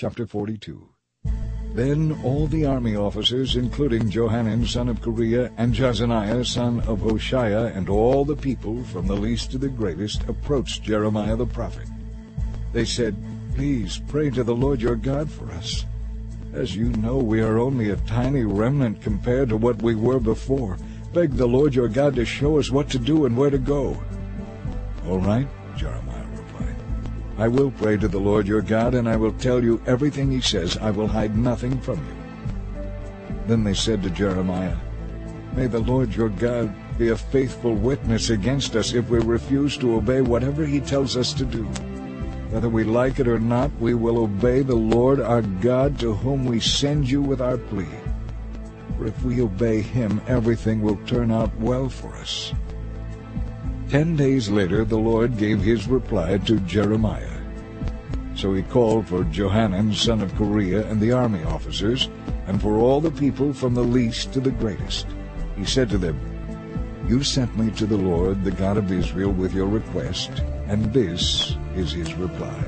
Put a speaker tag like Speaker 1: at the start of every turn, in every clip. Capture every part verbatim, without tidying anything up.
Speaker 1: Chapter forty-two. Then all the army officers, including Johanan son of Kareah, and Jazaniah son of Hoshaiah, and all the people, from the least to the greatest, approached Jeremiah the prophet. They said, "Please pray to the Lord your God for us. As you know, we are only a tiny remnant compared to what we were before. Beg the Lord your God to show us what to do and where to go." "All right," Jeremiah replied. "I will pray to the Lord your God, and I will tell you everything he says. I will hide nothing from you." Then they said to Jeremiah, "May the Lord your God be a faithful witness against us if we refuse to obey whatever he tells us to do. Whether we like it or not, we will obey the Lord our God, to whom we send you with our plea. For if we obey him, everything will turn out well for us." Ten days later the Lord gave his reply to Jeremiah. So he called for Johanan son of Kareah and the army officers, and for all the people from the least to the greatest. He said to them, "You sent me to the Lord, the God of Israel, with your request, and this is his reply.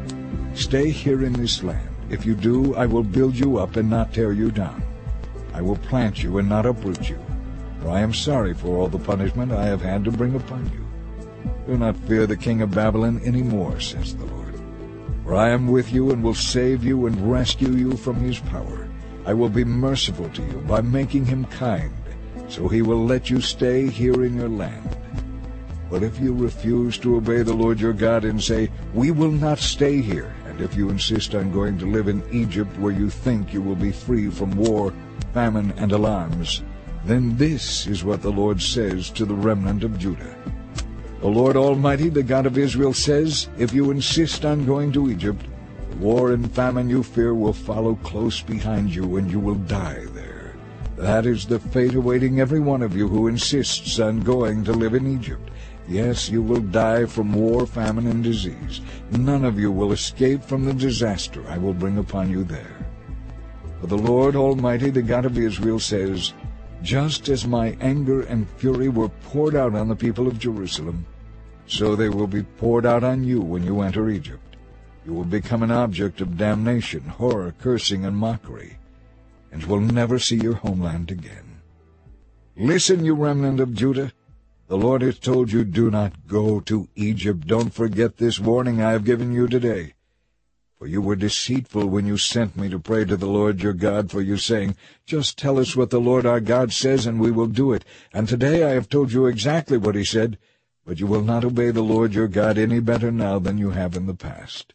Speaker 1: Stay here in this land. If you do, I will build you up and not tear you down. I will plant you and not uproot you. For I am sorry for all the punishment I have had to bring upon you. Do not fear the king of Babylon any more, says the Lord. For I am with you and will save you and rescue you from his power. I will be merciful to you by making him kind, so he will let you stay here in your land. But if you refuse to obey the Lord your God and say, 'We will not stay here,' and if you insist on going to live in Egypt, where you think you will be free from war, famine, and alarms, then this is what the Lord says to the remnant of Judah. The Lord Almighty, the God of Israel, says, if you insist on going to Egypt, the war and famine you fear will follow close behind you, and you will die there. That is the fate awaiting every one of you who insists on going to live in Egypt. Yes, you will die from war, famine, and disease. None of you will escape from the disaster I will bring upon you there. For the Lord Almighty, the God of Israel, says, just as my anger and fury were poured out on the people of Jerusalem, so they will be poured out on you when you enter Egypt. You will become an object of damnation, horror, cursing, and mockery, and will never see your homeland again. Listen, you remnant of Judah. The Lord has told you, do not go to Egypt. Don't forget this warning I have given you today. For you were deceitful when you sent me to pray to the Lord your God for you, saying, just tell us what the Lord our God says, and we will do it. And today I have told you exactly what he said, but you will not obey the Lord your God any better now than you have in the past.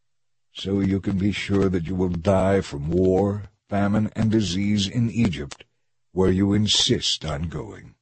Speaker 1: So you can be sure that you will die from war, famine, and disease in Egypt, where you insist on going.